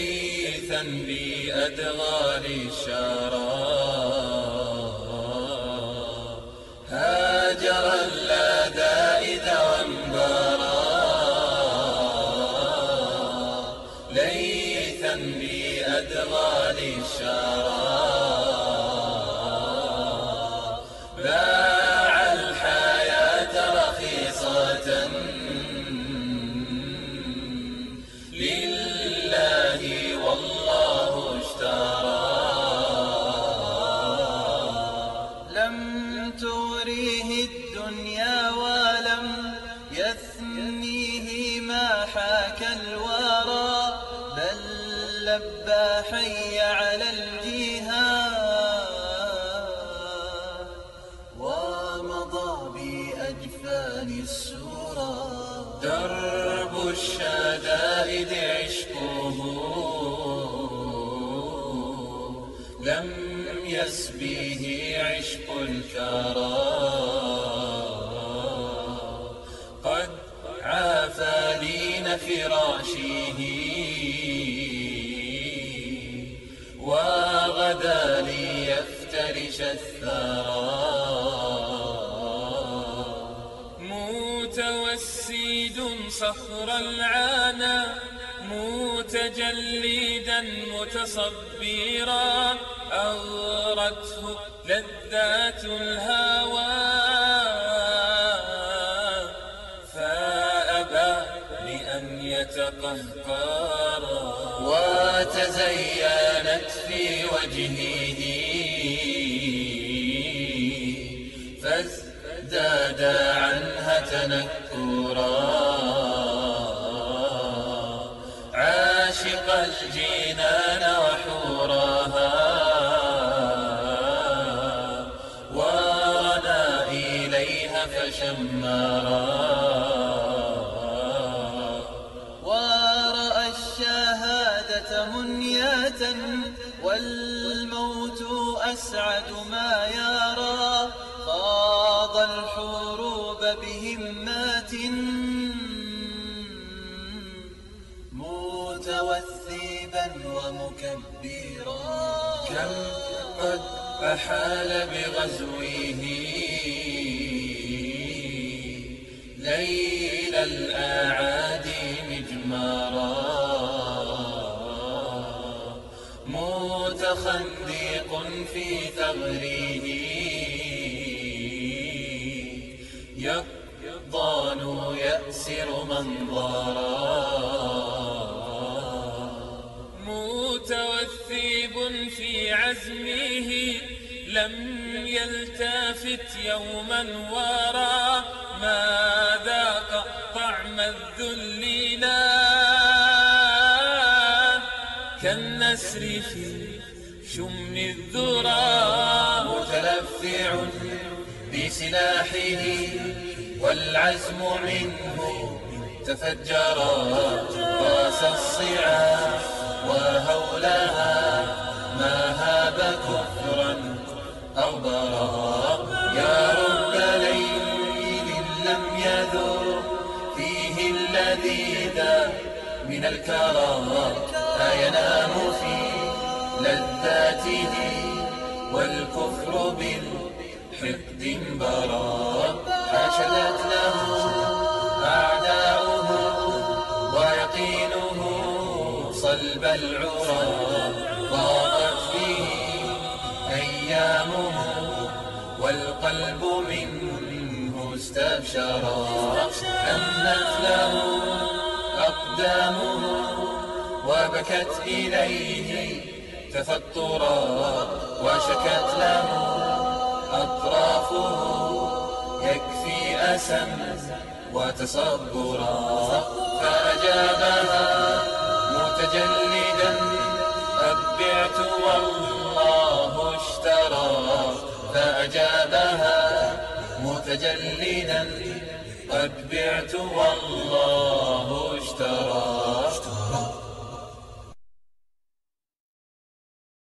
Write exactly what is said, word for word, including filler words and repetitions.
ليثا بأدغال الشارى هاجر اللذائذ وانبارا ليثا بأدغال الشارى باع الحياة رخيصة لله والله اشترى لم تغريه الدنيا ولم يثنيه ما حاك الورى بل لبى حي على الجهاد ومضى بأجفان السورى درب الشدائد عشقه لم يسبيه عشق الكرى قد عافى لين فراشه وغدا ليفترش الثرى متوسد صخر العانى متجلدا متصبرا أغرته لذات الهوى فأبى لأن يتقهقرا وتزينت في وجهه فازداد عنها تنكرا عاشق الجنان وحورها ورنا إليها فشمرا ورأى الشهادة منية والموت أسعد ما يرى خاض الحروب بهمات متوثبا ومكبرا كم قد أحال بغزوه ليل الأعادي مجمارا متخندق في ثغره يقضان يأسر منظرا متوثب في عزمه لم يلتفت يوما ورا ما ذاق طعم الذل لا كالنسر في شم الذرى متلفع بسلاحه والعزم منه تفجرا راس الصعاب وهولها ما هاب كفرا أو برا يا رب ليل لم يذر فيه اللذيذ من الكرى أينام في لذاته والكفر بالحقد برا حشدت له أعداؤه ويقينه صلب العرى ضاقت فيه أيامه والقلب منه استبشرا أمنت له أقدامه وبكت إليه تفطرا وشكت له أطرافه يكفي أسا وتصبرا فأجابها متجلدا قد بعت والله اشترى فأجابها متجلدا قد بعت والله اشترى